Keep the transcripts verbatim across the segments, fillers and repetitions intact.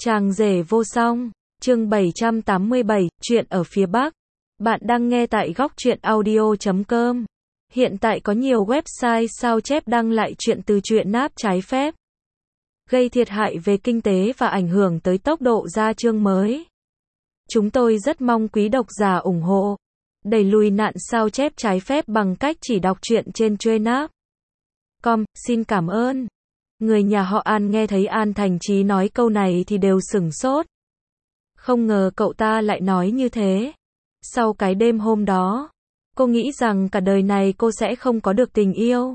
Chàng rể vô song, chương bảy trăm tám mươi bảy, chuyện ở phía Bắc. Bạn đang nghe tại góc truyện audio chấm com. Hiện tại có nhiều website sao chép đăng lại chuyện từ truyện náp trái phép, gây thiệt hại về kinh tế và ảnh hưởng tới tốc độ ra chương mới. Chúng tôi rất mong quý độc giả ủng hộ, đẩy lùi nạn sao chép trái phép bằng cách chỉ đọc truyện trên truyện com. Xin cảm ơn. Người nhà họ An nghe thấy An Thành Chí nói câu này thì đều sửng sốt. Không ngờ cậu ta lại nói như thế. Sau cái đêm hôm đó, cô nghĩ rằng cả đời này cô sẽ không có được tình yêu.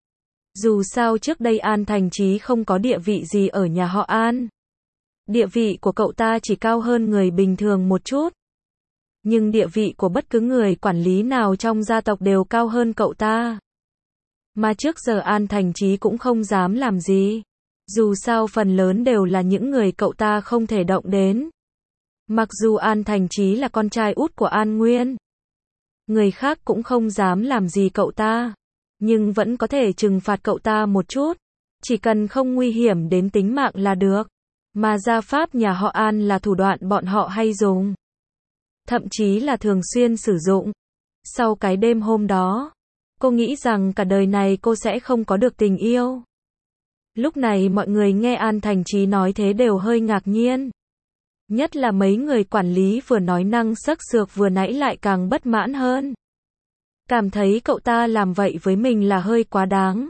Dù sao trước đây An Thành Chí không có địa vị gì ở nhà họ An. Địa vị của cậu ta chỉ cao hơn người bình thường một chút. Nhưng địa vị của bất cứ người quản lý nào trong gia tộc đều cao hơn cậu ta. Mà trước giờ An Thành Chí cũng không dám làm gì. Dù sao phần lớn đều là những người cậu ta không thể động đến. Mặc dù An Thành Chí là con trai út của An Nguyên, người khác cũng không dám làm gì cậu ta, nhưng vẫn có thể trừng phạt cậu ta một chút. Chỉ cần không nguy hiểm đến tính mạng là được. Mà gia pháp nhà họ An là thủ đoạn bọn họ hay dùng, thậm chí là thường xuyên sử dụng. Sau cái đêm hôm đó, cô nghĩ rằng cả đời này cô sẽ không có được tình yêu. Lúc này mọi người nghe An Thành Chí nói thế đều hơi ngạc nhiên. Nhất là mấy người quản lý vừa nói năng sắc sược vừa nãy lại càng bất mãn hơn. Cảm thấy cậu ta làm vậy với mình là hơi quá đáng.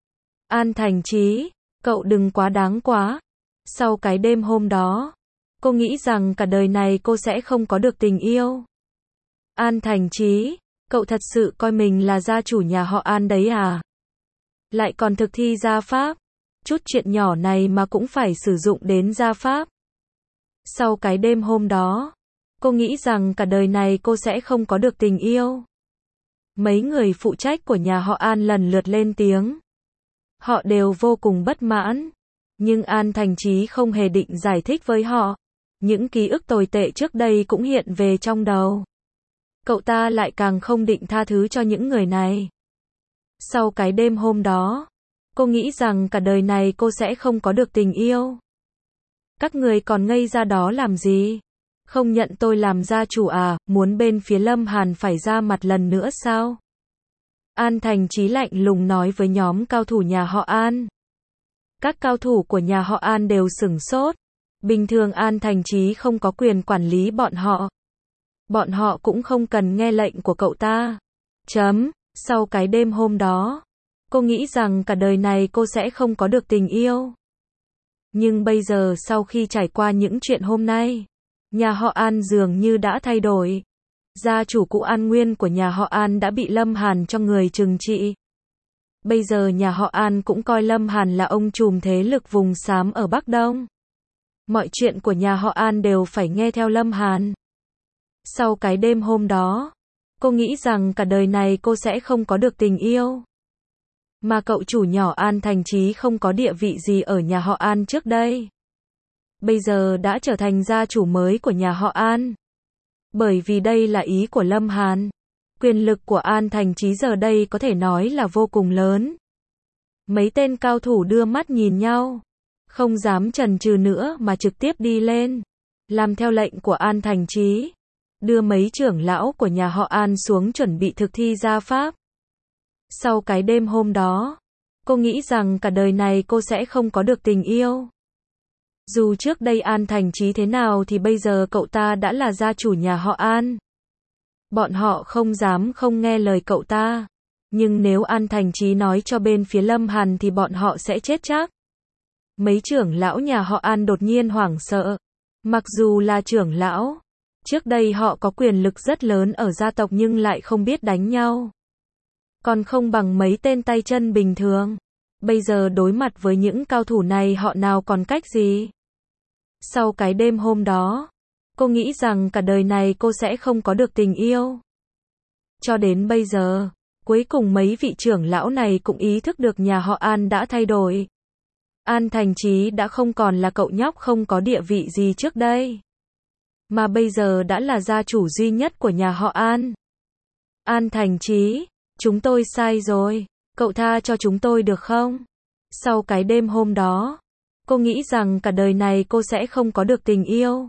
An Thành Chí, cậu đừng quá đáng quá. Sau cái đêm hôm đó, cô nghĩ rằng cả đời này cô sẽ không có được tình yêu. An Thành Chí, cậu thật sự coi mình là gia chủ nhà họ An đấy à? Lại còn thực thi gia pháp. Chút chuyện nhỏ này mà cũng phải sử dụng đến gia pháp. Sau cái đêm hôm đó, cô nghĩ rằng cả đời này cô sẽ không có được tình yêu. Mấy người phụ trách của nhà họ An lần lượt lên tiếng. Họ đều vô cùng bất mãn. Nhưng An Thành Chí không hề định giải thích với họ. Những ký ức tồi tệ trước đây cũng hiện về trong đầu. Cậu ta lại càng không định tha thứ cho những người này. Sau cái đêm hôm đó, cô nghĩ rằng cả đời này cô sẽ không có được tình yêu. Các người còn ngây ra đó làm gì? Không nhận tôi làm gia chủ à, muốn bên phía Lâm Hàn phải ra mặt lần nữa sao? An Thành Chí lạnh lùng nói với nhóm cao thủ nhà họ An. Các cao thủ của nhà họ An đều sửng sốt. Bình thường An Thành Chí không có quyền quản lý bọn họ. Bọn họ cũng không cần nghe lệnh của cậu ta. Chấm. Sau cái đêm hôm đó, cô nghĩ rằng cả đời này cô sẽ không có được tình yêu. Nhưng bây giờ sau khi trải qua những chuyện hôm nay, nhà họ An dường như đã thay đổi. Gia chủ cũ An Nguyên của nhà họ An đã bị Lâm Hàn cho người trừng trị. Bây giờ nhà họ An cũng coi Lâm Hàn là ông trùm thế lực vùng xám ở Bắc Đông. Mọi chuyện của nhà họ An đều phải nghe theo Lâm Hàn. Sau cái đêm hôm đó, cô nghĩ rằng cả đời này cô sẽ không có được tình yêu. Mà cậu chủ nhỏ An Thành Chí không có địa vị gì ở nhà họ An trước đây. Bây giờ đã trở thành gia chủ mới của nhà họ An. Bởi vì đây là ý của Lâm Hàn. Quyền lực của An Thành Chí giờ đây có thể nói là vô cùng lớn. Mấy tên cao thủ đưa mắt nhìn nhau. Không dám chần chừ nữa mà trực tiếp đi lên. Làm theo lệnh của An Thành Chí. Đưa mấy trưởng lão của nhà họ An xuống chuẩn bị thực thi gia pháp. Sau cái đêm hôm đó, cô nghĩ rằng cả đời này cô sẽ không có được tình yêu. Dù trước đây An Thành Chí thế nào thì bây giờ cậu ta đã là gia chủ nhà họ An. Bọn họ không dám không nghe lời cậu ta. Nhưng nếu An Thành Chí nói cho bên phía Lâm Hàn thì bọn họ sẽ chết chắc. Mấy trưởng lão nhà họ An đột nhiên hoảng sợ. Mặc dù là trưởng lão, trước đây họ có quyền lực rất lớn ở gia tộc nhưng lại không biết đánh nhau. Còn không bằng mấy tên tay chân bình thường. Bây giờ đối mặt với những cao thủ này họ nào còn cách gì? Sau cái đêm hôm đó, cô nghĩ rằng cả đời này cô sẽ không có được tình yêu. Cho đến bây giờ, cuối cùng mấy vị trưởng lão này cũng ý thức được nhà họ An đã thay đổi. An Thành Chí đã không còn là cậu nhóc không có địa vị gì trước đây. Mà bây giờ đã là gia chủ duy nhất của nhà họ An. An Thành Chí, chúng tôi sai rồi. Cậu tha cho chúng tôi được không? Sau cái đêm hôm đó, Cô nghĩ rằng cả đời này cô sẽ không có được tình yêu.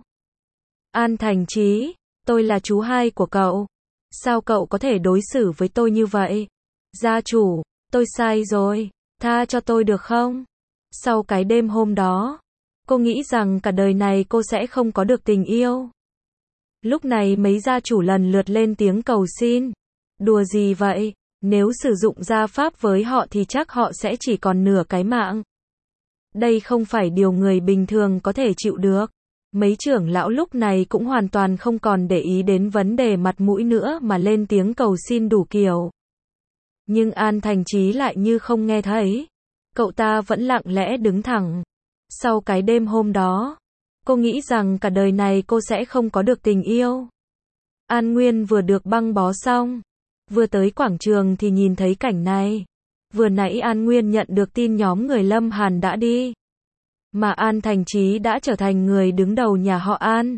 An Thành Chí, tôi là chú hai của cậu. Sao cậu có thể đối xử với tôi như vậy? Gia chủ, tôi sai rồi, tha cho tôi được không? Sau cái đêm hôm đó, cô nghĩ rằng cả đời này cô sẽ không có được tình yêu. Lúc này mấy gia chủ lần lượt lên tiếng cầu xin. Đùa gì vậy? Nếu sử dụng gia pháp với họ thì chắc họ sẽ chỉ còn nửa cái mạng. Đây không phải điều người bình thường có thể chịu được. Mấy trưởng lão lúc này cũng hoàn toàn không còn để ý đến vấn đề mặt mũi nữa mà lên tiếng cầu xin đủ kiểu. Nhưng An Thành Chí lại như không nghe thấy. Cậu ta vẫn lặng lẽ đứng thẳng. Sau cái đêm hôm đó, cô nghĩ rằng cả đời này cô sẽ không có được tình yêu. An Nguyên vừa được băng bó xong, vừa tới quảng trường thì nhìn thấy cảnh này. Vừa nãy An Nguyên nhận được tin nhóm người Lâm Hàn đã đi, mà An Thành Chí đã trở thành người đứng đầu nhà họ An.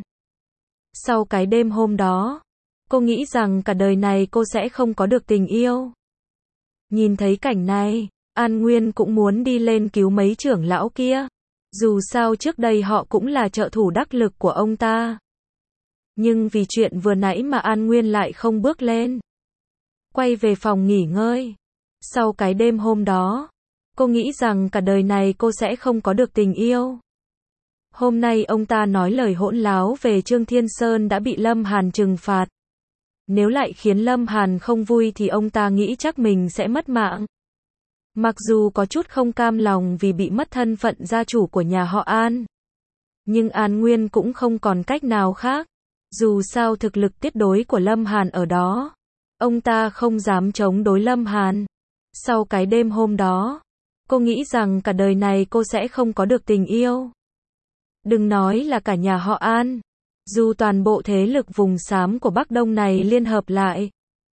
Sau cái đêm hôm đó, cô nghĩ rằng cả đời này cô sẽ không có được tình yêu. Nhìn thấy cảnh này, An Nguyên cũng muốn đi lên cứu mấy trưởng lão kia. Dù sao trước đây họ cũng là trợ thủ đắc lực của ông ta. Nhưng vì chuyện vừa nãy mà An Nguyên lại không bước lên. Quay về phòng nghỉ ngơi. Sau cái đêm hôm đó, cô nghĩ rằng cả đời này cô sẽ không có được tình yêu. Hôm nay ông ta nói lời hỗn láo về Trương Thiên Sơn đã bị Lâm Hàn trừng phạt. Nếu lại khiến Lâm Hàn không vui thì ông ta nghĩ chắc mình sẽ mất mạng. Mặc dù có chút không cam lòng vì bị mất thân phận gia chủ của nhà họ An, nhưng An Nguyên cũng không còn cách nào khác. Dù sao thực lực tiết đối của Lâm Hàn ở đó, ông ta không dám chống đối Lâm Hàn. Sau cái đêm hôm đó, cô nghĩ rằng cả đời này cô sẽ không có được tình yêu. Đừng nói là cả nhà họ An, dù toàn bộ thế lực vùng xám của Bắc Đông này liên hợp lại,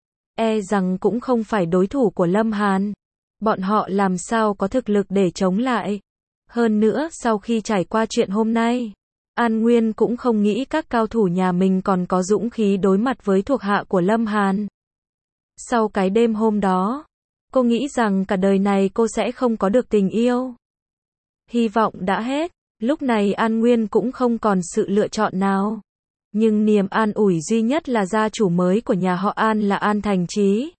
e rằng cũng không phải đối thủ của Lâm Hàn. Bọn họ làm sao có thực lực để chống lại. Hơn nữa sau khi trải qua chuyện hôm nay, An Nguyên cũng không nghĩ các cao thủ nhà mình còn có dũng khí đối mặt với thuộc hạ của Lâm Hàn. Sau cái đêm hôm đó, cô nghĩ rằng cả đời này cô sẽ không có được tình yêu. Hy vọng đã hết, lúc này An Nguyên cũng không còn sự lựa chọn nào. Nhưng niềm an ủi duy nhất là gia chủ mới của nhà họ An là An Thành Chí.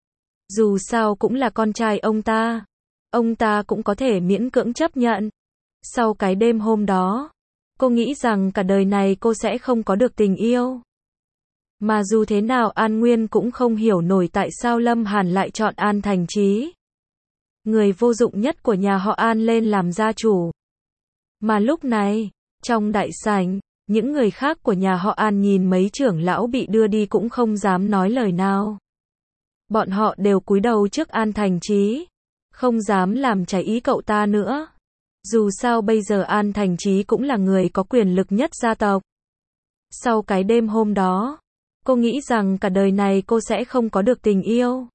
Dù sao cũng là con trai ông ta, ông ta cũng có thể miễn cưỡng chấp nhận. Sau cái đêm hôm đó, cô nghĩ rằng cả đời này cô sẽ không có được tình yêu. Mà dù thế nào An Nguyên cũng không hiểu nổi tại sao Lâm Hàn lại chọn An Thành Chí, người vô dụng nhất của nhà họ An, lên làm gia chủ. Mà lúc này, trong đại sảnh, những người khác của nhà họ An nhìn mấy trưởng lão bị đưa đi cũng không dám nói lời nào. Bọn họ đều cúi đầu trước An Thành Chí, không dám làm trái ý cậu ta nữa. Dù sao bây giờ An Thành Chí cũng là người có quyền lực nhất gia tộc. Sau cái đêm hôm đó, cô nghĩ rằng cả đời này cô sẽ không có được tình yêu.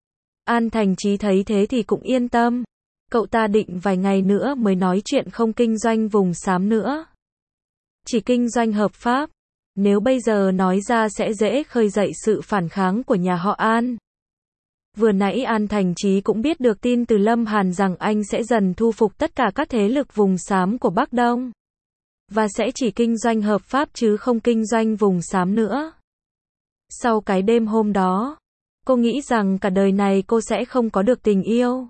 An Thành Chí thấy thế thì cũng yên tâm. Cậu ta định vài ngày nữa mới nói chuyện không kinh doanh vùng xám nữa. Chỉ kinh doanh hợp pháp. Nếu bây giờ nói ra sẽ dễ khơi dậy sự phản kháng của nhà họ An. Vừa nãy An Thành Chí cũng biết được tin từ Lâm Hàn rằng anh sẽ dần thu phục tất cả các thế lực vùng xám của Bắc Đông. Và sẽ chỉ kinh doanh hợp pháp chứ không kinh doanh vùng xám nữa. Sau cái đêm hôm đó, cô nghĩ rằng cả đời này cô sẽ không có được tình yêu.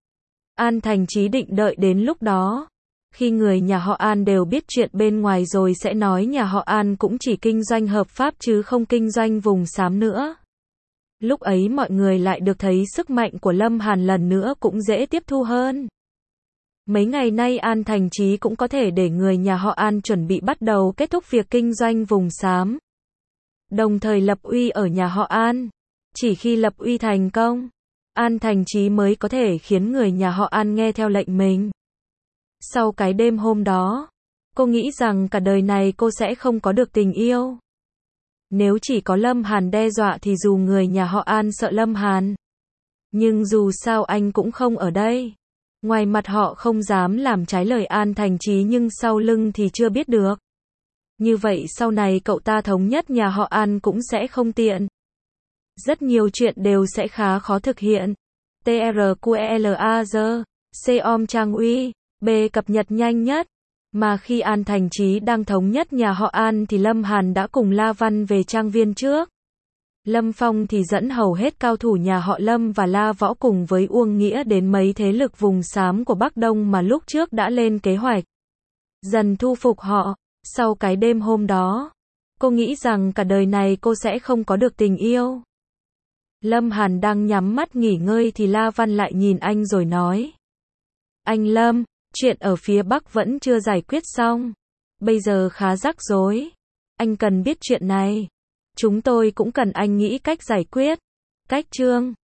An Thành Chí định đợi đến lúc đó, khi người nhà họ An đều biết chuyện bên ngoài rồi sẽ nói nhà họ An cũng chỉ kinh doanh hợp pháp chứ không kinh doanh vùng xám nữa. Lúc ấy mọi người lại được thấy sức mạnh của Lâm Hàn lần nữa cũng dễ tiếp thu hơn. Mấy ngày nay An Thành Chí cũng có thể để người nhà họ An chuẩn bị bắt đầu kết thúc việc kinh doanh vùng xám. Đồng thời lập uy ở nhà họ An. Chỉ khi lập uy thành công, An Thành Chí mới có thể khiến người nhà họ An nghe theo lệnh mình. Sau cái đêm hôm đó, cô nghĩ rằng cả đời này cô sẽ không có được tình yêu. Nếu chỉ có Lâm Hàn đe dọa thì dù người nhà họ An sợ Lâm Hàn, nhưng dù sao anh cũng không ở đây. Ngoài mặt họ không dám làm trái lời An Thành Chí nhưng sau lưng thì chưa biết được. Như vậy sau này cậu ta thống nhất nhà họ An cũng sẽ không tiện. Rất nhiều chuyện đều sẽ khá khó thực hiện. tê rờ quy lờ a giê, Seom Trang Uy B. Cập nhật nhanh nhất. Mà khi An Thành Chí đang thống nhất nhà họ An thì Lâm Hàn đã cùng La Văn về trang viên trước. Lâm Phong thì dẫn hầu hết cao thủ nhà họ Lâm và La Võ cùng với Uông Nghĩa đến mấy thế lực vùng xám của Bắc Đông mà lúc trước đã lên kế hoạch. Dần thu phục họ. Sau cái đêm hôm đó, cô nghĩ rằng cả đời này cô sẽ không có được tình yêu. Lâm Hàn đang nhắm mắt nghỉ ngơi thì La Văn lại nhìn anh rồi nói. Anh Lâm, chuyện ở phía Bắc vẫn chưa giải quyết xong. Bây giờ khá rắc rối. Anh cần biết chuyện này. Chúng tôi cũng cần anh nghĩ cách giải quyết. Cách Trương